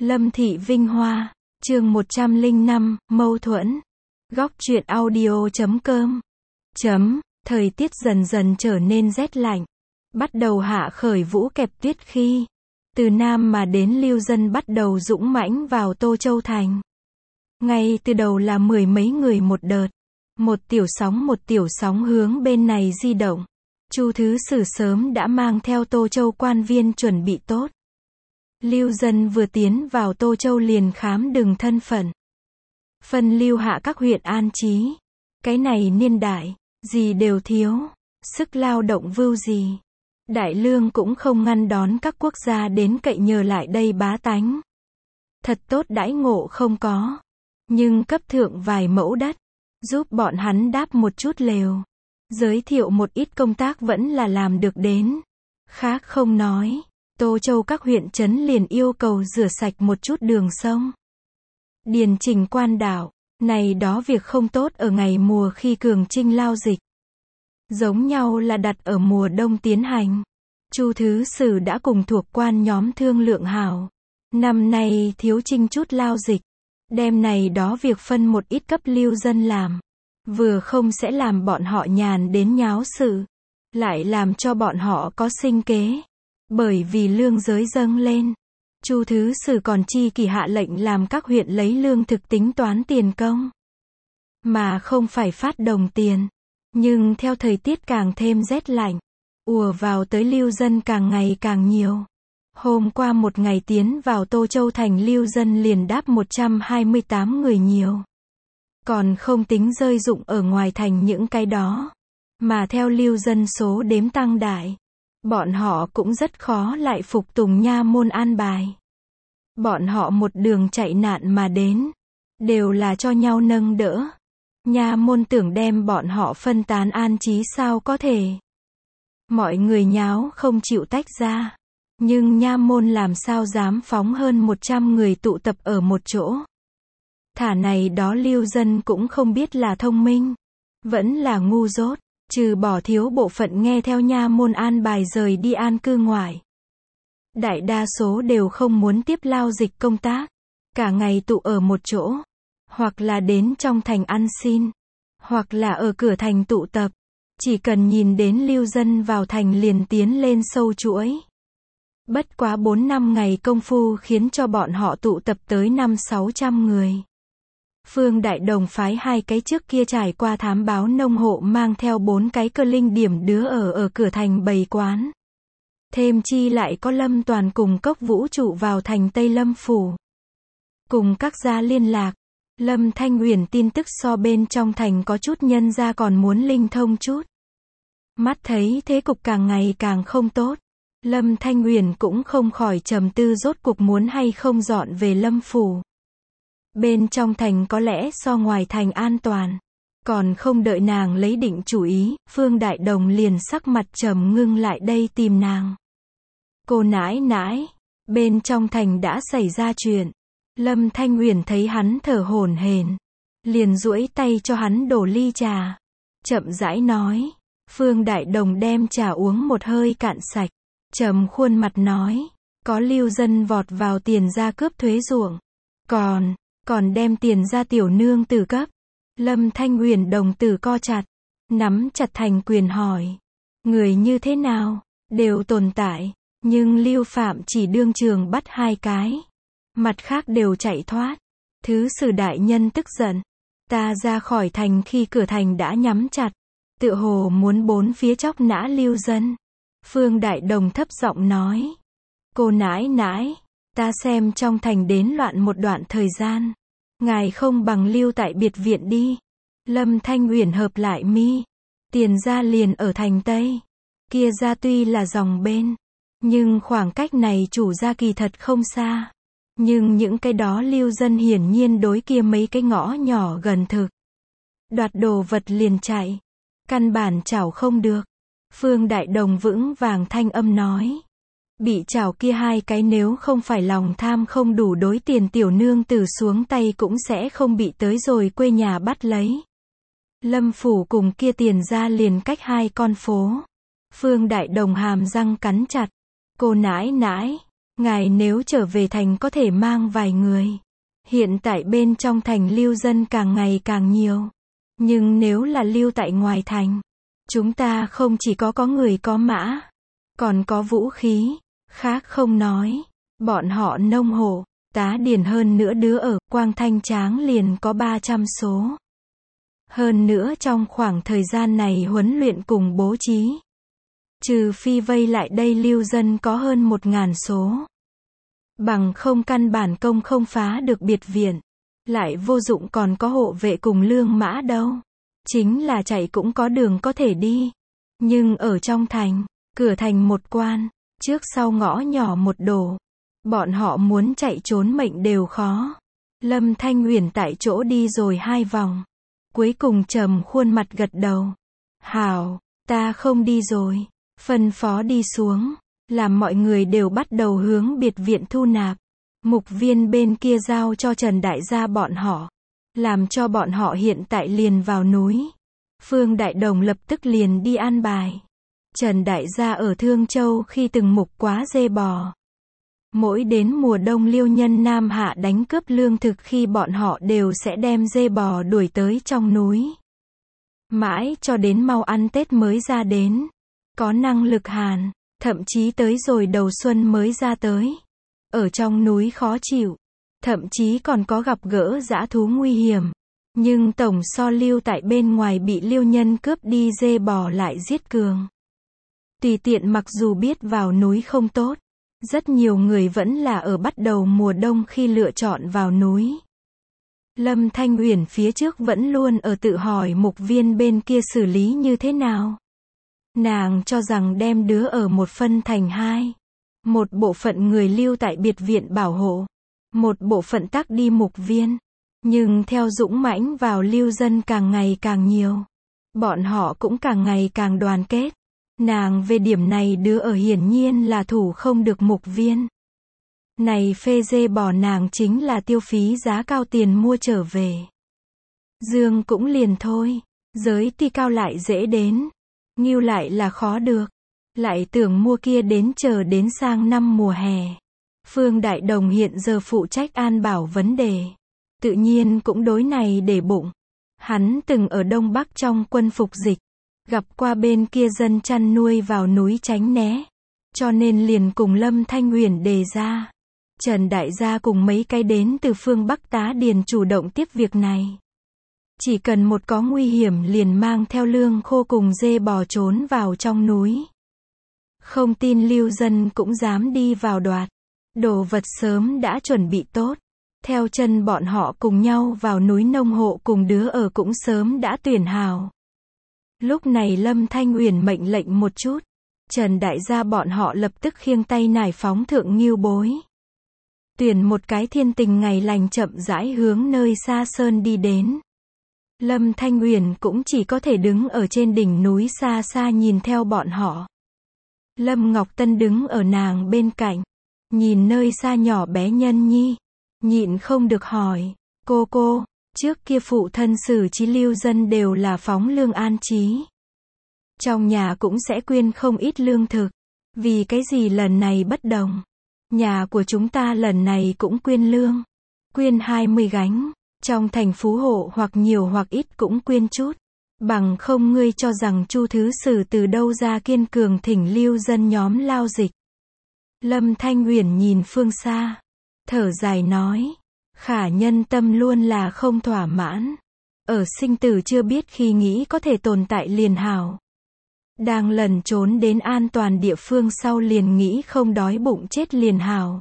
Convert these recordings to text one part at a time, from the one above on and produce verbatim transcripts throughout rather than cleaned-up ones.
Lâm Thị Vinh Hoa, chương một trăm lẻ năm, mâu thuẫn. Góc truyện audio chấm com. Chấm, thời tiết dần dần trở nên rét lạnh. Bắt đầu hạ khởi vũ kẹp tuyết khi, từ Nam mà đến lưu dân bắt đầu dũng mãnh vào Tô Châu Thành. Ngay từ đầu là mười mấy người một đợt. Một tiểu sóng một tiểu sóng hướng bên này di động. Chu Thứ Sử sớm đã mang theo Tô Châu quan viên chuẩn bị tốt. Lưu dân vừa tiến vào Tô Châu liền khám đừng thân phận. Phân lưu hạ các huyện an trí. Cái này niên đại, gì đều thiếu. Sức lao động vưu gì. Đại lương cũng không ngăn đón các quốc gia đến cậy nhờ lại đây bá tánh. Thật tốt đãi ngộ không có. Nhưng cấp thượng vài mẫu đất. Giúp bọn hắn đáp một chút lều. Giới thiệu một ít công tác vẫn là làm được đến. Khác không nói. Tô Châu các huyện trấn liền yêu cầu rửa sạch một chút đường sông. Điền chỉnh quan đảo. Này đó việc không tốt ở ngày mùa khi cường trinh lao dịch. Giống nhau là đặt ở mùa đông tiến hành. Chu Thứ Sử đã cùng thuộc quan nhóm thương lượng hảo. Năm nay thiếu trinh chút lao dịch. Đêm này đó việc phân một ít cấp lưu dân làm. Vừa không sẽ làm bọn họ nhàn đến nháo sự. Lại làm cho bọn họ có sinh kế. Bởi vì lương giới dâng lên. Chu Thứ Sử còn chi kỳ hạ lệnh làm các huyện lấy lương thực tính toán tiền công. Mà không phải phát đồng tiền. Nhưng theo thời tiết càng thêm rét lạnh. Ùa vào tới lưu dân càng ngày càng nhiều. Hôm qua một ngày tiến vào Tô Châu thành lưu dân liền đáp một trăm hai mươi tám người nhiều. Còn không tính rơi dụng ở ngoài thành những cái đó. Mà theo lưu dân số đếm tăng đại. Bọn họ cũng rất khó lại phục tùng nha môn an bài. Bọn họ một đường chạy nạn mà đến. Đều là cho nhau nâng đỡ. Nha môn tưởng đem bọn họ phân tán an trí sao có thể. Mọi người nháo không chịu tách ra. Nhưng nha môn làm sao dám phóng hơn một trăm người tụ tập ở một chỗ. Thả này đó lưu dân cũng không biết là thông minh. Vẫn là ngu dốt. Trừ bỏ thiếu bộ phận nghe theo nha môn an bài rời đi an cư ngoại. Đại đa số đều không muốn tiếp lao dịch công tác. Cả ngày tụ ở một chỗ. Hoặc là đến trong thành ăn xin. Hoặc là ở cửa thành tụ tập. Chỉ cần nhìn đến lưu dân vào thành liền tiến lên sâu chuỗi. Bất quá bốn năm ngày công phu khiến cho bọn họ tụ tập tới năm sáu trăm người. Phương Đại Đồng phái hai cái trước kia trải qua thám báo nông hộ mang theo bốn cái cơ linh điểm đứa ở ở cửa thành bày quán. Thêm chi lại có Lâm Toàn cùng Cốc Vũ trụ vào thành Tây Lâm Phủ. Cùng các gia liên lạc. Lâm Thanh Uyển tin tức so bên trong thành có chút nhân ra còn muốn linh thông chút. Mắt thấy thế cục càng ngày càng không tốt. Lâm Thanh Uyển cũng không khỏi trầm tư rốt cuộc muốn hay không dọn về Lâm Phủ. Bên trong thành có lẽ so ngoài thành an toàn. Còn không đợi nàng lấy định chủ ý, Phương Đại Đồng liền sắc mặt trầm ngưng lại đây tìm nàng. Cô nãi nãi, bên trong thành đã xảy ra chuyện. Lâm Thanh Uyển thấy hắn thở hổn hển, liền duỗi tay cho hắn đổ ly trà. Chậm rãi nói. Phương Đại Đồng đem trà uống một hơi cạn sạch. Trầm khuôn mặt nói. Có lưu dân vọt vào tiền ra cướp thuế ruộng. Còn, còn đem tiền ra tiểu nương tử cấp. Lâm Thanh Uyển đồng tử co chặt. Nắm chặt thành quyền hỏi. Người như thế nào? Đều tồn tại. Nhưng lưu phạm chỉ đương trường bắt hai cái. Mặt khác đều chạy thoát. Thứ Sử đại nhân tức giận. Ta ra khỏi thành khi cửa thành đã nhắm chặt. Tựa hồ muốn bốn phía chóc nã lưu dân. Phương Đại Đồng thấp giọng nói. Cô nãi nãi. Ta xem trong thành đến loạn một đoạn thời gian. Ngài không bằng lưu tại biệt viện đi. Lâm Thanh Uyển hợp lại mi. Tiền ra liền ở thành Tây. Kia ra tuy là dòng bên. Nhưng khoảng cách này chủ ra kỳ thật không xa. Nhưng những cái đó lưu dân hiển nhiên đối kia mấy cái ngõ nhỏ gần thực. Đoạt đồ vật liền chạy. Căn bản chảo không được. Phương Đại Đồng vững vàng thanh âm nói. Bị chảo kia hai cái nếu không phải lòng tham không đủ đối tiền tiểu nương tử xuống tay cũng sẽ không bị tới rồi quê nhà bắt lấy. Lâm Phủ cùng kia tiền ra liền cách hai con phố. Phương Đại Đồng hàm răng cắn chặt. Cô nãi nãi. Ngài nếu trở về thành có thể mang vài người. Hiện tại bên trong thành lưu dân càng ngày càng nhiều. Nhưng nếu là lưu tại ngoài thành, chúng ta không chỉ có có người có mã, còn có vũ khí, khác không nói. Bọn họ nông hộ, tá điền hơn nữa đứa ở, Quang Thanh Tráng liền có ba trăm số. Hơn nữa trong khoảng thời gian này huấn luyện cùng bố trí. Trừ phi vây lại đây lưu dân có hơn một ngàn số. Bằng không căn bản công không phá được biệt viện. Lại vô dụng còn có hộ vệ cùng lương mã đâu. Chính là chạy cũng có đường có thể đi. Nhưng ở trong thành, cửa thành một quan, trước sau ngõ nhỏ một đổ. Bọn họ muốn chạy trốn mệnh đều khó. Lâm Thanh Uyển tại chỗ đi rồi hai vòng. Cuối cùng trầm khuôn mặt gật đầu. Hảo, ta không đi rồi. Phân phó đi xuống. Làm mọi người đều bắt đầu hướng biệt viện thu nạp. Mục viên bên kia giao cho Trần Đại Gia bọn họ. Làm cho bọn họ hiện tại liền vào núi. Phương Đại Đồng lập tức liền đi an bài. Trần Đại Gia ở Thương Châu khi từng mục quá dê bò. Mỗi đến mùa đông liêu nhân Nam Hạ đánh cướp lương thực khi bọn họ đều sẽ đem dê bò đuổi tới trong núi. Mãi cho đến mau ăn Tết mới ra đến. Có năng lực hàn, thậm chí tới rồi đầu xuân mới ra tới. Ở trong núi khó chịu, thậm chí còn có gặp gỡ dã thú nguy hiểm. Nhưng tổng so lưu tại bên ngoài bị liêu nhân cướp đi dê bò lại giết cường. Tùy tiện mặc dù biết vào núi không tốt, rất nhiều người vẫn là ở bắt đầu mùa đông khi lựa chọn vào núi. Lâm Thanh Uyển phía trước vẫn luôn ở tự hỏi mục viên bên kia xử lý như thế nào. Nàng cho rằng đem đứa ở một phân thành hai. Một bộ phận người lưu tại biệt viện bảo hộ. Một bộ phận tác đi mục viên. Nhưng theo dũng mãnh vào lưu dân càng ngày càng nhiều. Bọn họ cũng càng ngày càng đoàn kết. Nàng về điểm này đứa ở hiển nhiên là thủ không được mục viên. Này phê dê bò nàng chính là tiêu phí giá cao tiền mua trở về. Dương cũng liền thôi. Giới ti cao lại dễ đến. Ngưu lại là khó được. Lại tưởng mua kia đến chờ đến sang năm mùa hè. Phương Đại Đồng hiện giờ phụ trách an bảo vấn đề. Tự nhiên cũng đối này để bụng. Hắn từng ở Đông Bắc trong quân phục dịch. Gặp qua bên kia dân chăn nuôi vào núi tránh né. Cho nên liền cùng Lâm Thanh Uyển đề ra. Trần Đại Gia cùng mấy cái đến từ phương Bắc tá điền chủ động tiếp việc này. Chỉ cần một có nguy hiểm liền mang theo lương khô cùng dê bò trốn vào trong núi. Không tin lưu dân cũng dám đi vào đoạt. Đồ vật sớm đã chuẩn bị tốt. Theo chân bọn họ cùng nhau vào núi nông hộ cùng đứa ở cũng sớm đã tuyển hào. Lúc này Lâm Thanh Uyển mệnh lệnh một chút. Trần Đại Gia bọn họ lập tức khiêng tay nải phóng thượng Ngưu Bối. Tuyển một cái thiên tình ngày lành chậm rãi hướng nơi xa sơn đi đến. Lâm Thanh Uyển cũng chỉ có thể đứng ở trên đỉnh núi xa xa nhìn theo bọn họ. Lâm Ngọc Tân đứng ở nàng bên cạnh. Nhìn nơi xa nhỏ bé nhân nhi. Nhịn không được hỏi. Cô cô, trước kia phụ thân xử trí lưu dân đều là phóng lương an trí. Trong nhà cũng sẽ quyên không ít lương thực. Vì cái gì lần này bất đồng? Nhà của chúng ta lần này cũng quyên lương. Quyên hai mươi gánh. Trong thành phú hộ hoặc nhiều hoặc ít cũng quyên chút. Bằng không ngươi cho rằng Chu Thứ Sử từ đâu ra kiên cường thỉnh lưu dân nhóm lao dịch. Lâm Thanh Uyển nhìn phương xa. Thở dài nói. Khả nhân tâm luôn là không thỏa mãn. Ở sinh tử chưa biết khi nghĩ có thể tồn tại liền hảo. Đang lần trốn đến an toàn địa phương sau liền nghĩ không đói bụng chết liền hảo.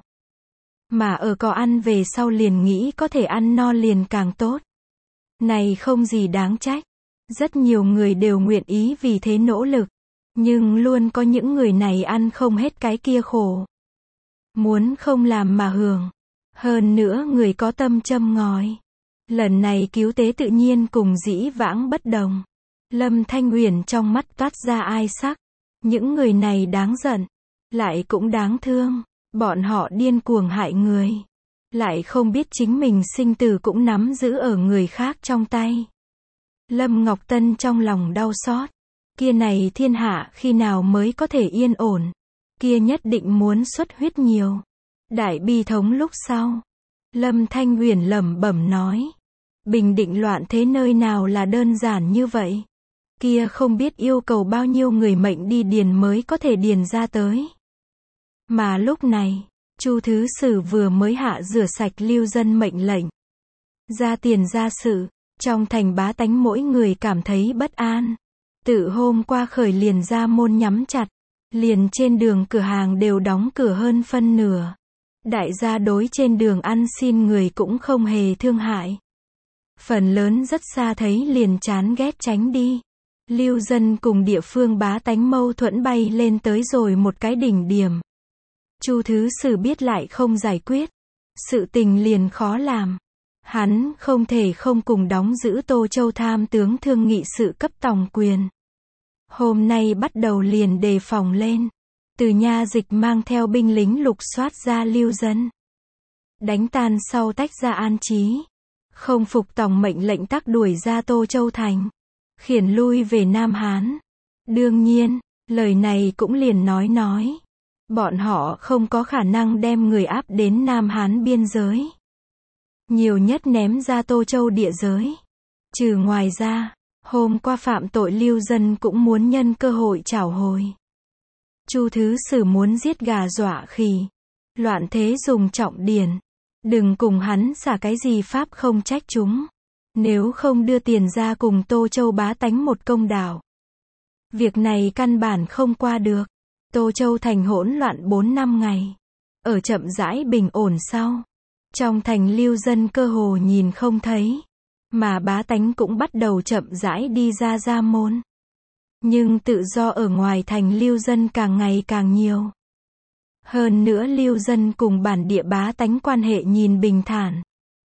Mà ở có ăn về sau liền nghĩ có thể ăn no liền càng tốt. Này không gì đáng trách. Rất nhiều người đều nguyện ý vì thế nỗ lực. Nhưng luôn có những người này ăn không hết cái kia khổ. Muốn không làm mà hưởng. Hơn nữa người có tâm châm ngòi. Lần này cứu tế tự nhiên cùng dĩ vãng bất đồng. Lâm Thanh Uyển trong mắt toát ra ai sắc. Những người này đáng giận. Lại cũng đáng thương. Bọn họ điên cuồng hại người. Lại không biết chính mình sinh tử cũng nắm giữ ở người khác trong tay. Lâm Ngọc Tân trong lòng đau xót. Kia này thiên hạ khi nào mới có thể yên ổn. Kia nhất định muốn xuất huyết nhiều. Đại bi thống lúc sau. Lâm Thanh Huyền lẩm bẩm nói. Bình định loạn thế nơi nào là đơn giản như vậy. Kia không biết yêu cầu bao nhiêu người mệnh đi điền mới có thể điền ra tới. Mà lúc này, Chu Thứ Sử vừa mới hạ rửa sạch lưu dân mệnh lệnh. Ra tiền ra sự, trong thành bá tánh mỗi người cảm thấy bất an. Tự hôm qua khởi liền ra môn nhắm chặt, liền trên đường cửa hàng đều đóng cửa hơn phân nửa. Đại gia đối trên đường ăn xin người cũng không hề thương hại. Phần lớn rất xa thấy liền chán ghét tránh đi. Lưu dân cùng địa phương bá tánh mâu thuẫn bay lên tới rồi một cái đỉnh điểm. Chu Thứ Sử biết lại không giải quyết, sự tình liền khó làm. Hắn không thể không cùng đóng giữ Tô Châu tham tướng thương nghị sự cấp tòng quyền. Hôm nay bắt đầu liền đề phòng lên. Từ nha dịch mang theo binh lính lục soát ra lưu dân. Đánh tan sau tách ra an trí. Không phục tòng mệnh lệnh tắc đuổi ra Tô Châu thành. Khiển lui về Nam Hán. Đương nhiên, lời này cũng liền nói nói. Bọn họ không có khả năng đem người áp đến Nam Hán biên giới. Nhiều nhất ném ra Tô Châu địa giới. Trừ ngoài ra, hôm qua phạm tội lưu dân cũng muốn nhân cơ hội trảo hồi. Chu Thứ Sử muốn giết gà dọa khỉ. Loạn thế dùng trọng điển. Đừng cùng hắn xả cái gì pháp không trách chúng. Nếu không đưa tiền ra cùng Tô Châu bá tánh một công đạo. Việc này căn bản không qua được. Tô Châu thành hỗn loạn bốn năm ngày. Ở chậm rãi bình ổn sau. Trong thành lưu dân cơ hồ nhìn không thấy. Mà bá tánh cũng bắt đầu chậm rãi đi ra ra môn. Nhưng tự do ở ngoài thành lưu dân càng ngày càng nhiều. Hơn nữa lưu dân cùng bản địa bá tánh quan hệ nhìn bình thản.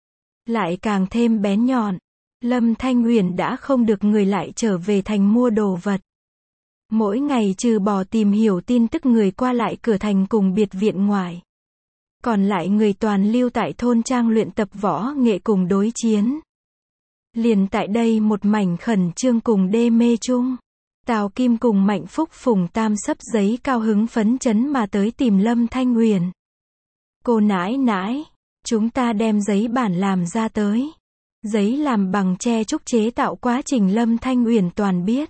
Lại càng thêm bén nhọn. Lâm Thanh Huyền đã không được người lại trở về thành mua đồ vật. Mỗi ngày trừ bỏ tìm hiểu tin tức người qua lại cửa thành cùng biệt viện ngoài. Còn lại người toàn lưu tại thôn trang luyện tập võ nghệ cùng đối chiến. Liền tại đây một mảnh khẩn trương cùng đê mê chung. Tào Kim cùng Mạnh Phúc phùng tam sấp giấy cao hứng phấn chấn mà tới tìm Lâm Thanh Huyền. Cô nãi nãi, chúng ta đem giấy bản làm ra tới. Giấy làm bằng tre trúc chế tạo quá trình Lâm Thanh Huyền toàn biết.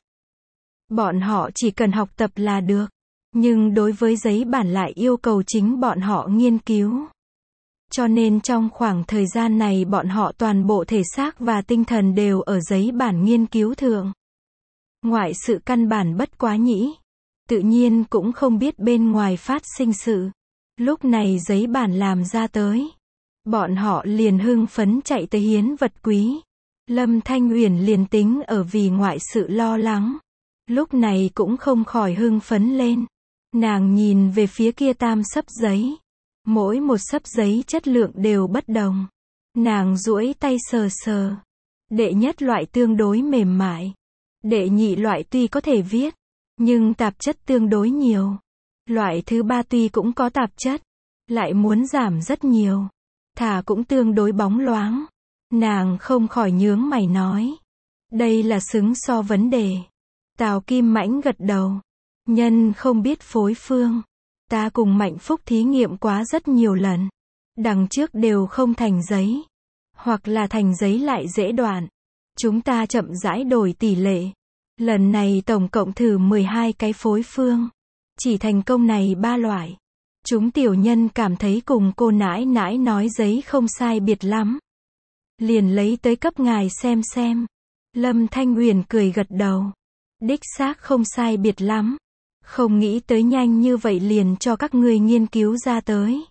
Bọn họ chỉ cần học tập là được. Nhưng đối với giấy bản lại yêu cầu chính bọn họ nghiên cứu. Cho nên trong khoảng thời gian này bọn họ toàn bộ thể xác và tinh thần đều ở giấy bản nghiên cứu thượng. Ngoại sự căn bản bất quá nhĩ. Tự nhiên cũng không biết bên ngoài phát sinh sự. Lúc này giấy bản làm ra tới. Bọn họ liền hưng phấn chạy tới hiến vật quý. Lâm Thanh Huyền liền tính ở vì ngoại sự lo lắng. Lúc này cũng không khỏi hưng phấn lên. Nàng nhìn về phía kia tam sấp giấy. Mỗi một sấp giấy chất lượng đều bất đồng. Nàng duỗi tay sờ sờ. Đệ nhất loại tương đối mềm mại. Đệ nhị loại tuy có thể viết, nhưng tạp chất tương đối nhiều. Loại thứ ba tuy cũng có tạp chất, lại muốn giảm rất nhiều. Thả cũng tương đối bóng loáng. Nàng không khỏi nhướng mày nói. Đây là xứng so vấn đề. Tào Kim Mãnh gật đầu. Nhân không biết phối phương. Ta cùng Mạnh Phúc thí nghiệm quá rất nhiều lần. Đằng trước đều không thành giấy. Hoặc là thành giấy lại dễ đoạn. Chúng ta chậm rãi đổi tỷ lệ. Lần này tổng cộng thử mười hai cái phối phương. Chỉ thành công này ba loại. Chúng tiểu nhân cảm thấy cùng cô nãi nãi nói giấy không sai biệt lắm. Liền lấy tới cấp ngài xem xem. Lâm Thanh Huyền cười gật đầu. Đích xác không sai biệt lắm. Không nghĩ tới nhanh như vậy liền cho các ngươi nghiên cứu ra tới.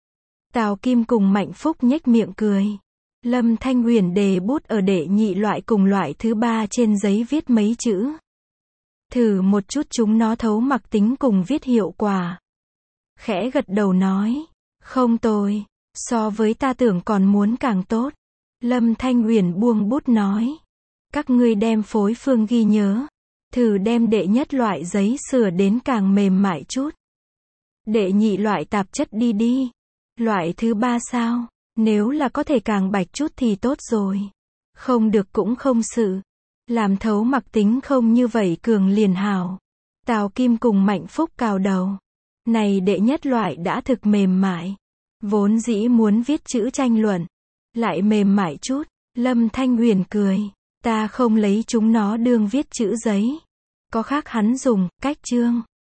Tào Kim cùng Mạnh Phúc nhếch miệng cười. Lâm Thanh Huyền đề bút ở đệ nhị loại cùng loại thứ ba trên giấy viết mấy chữ. Thử một chút chúng nó thấu mặc tính cùng viết hiệu quả. Khẽ gật đầu nói. Không tồi. So với ta tưởng còn muốn càng tốt. Lâm Thanh Huyền buông bút nói. Các ngươi đem phối phương ghi nhớ. Thử đem đệ nhất loại giấy sửa đến càng mềm mại chút. Đệ nhị loại tạp chất đi đi. Loại thứ ba sao? Nếu là có thể càng bạch chút thì tốt rồi. Không được cũng không sự. Làm thấu mặc tính không như vậy cường liền hảo. Tào Kim cùng Mạnh Phúc cào đầu. Này đệ nhất loại đã thực mềm mại. Vốn dĩ muốn viết chữ tranh luận, lại mềm mại chút. Lâm Thanh Huyền cười. Ta không lấy chúng nó đương viết chữ giấy. Có khác hắn dùng, cách chương.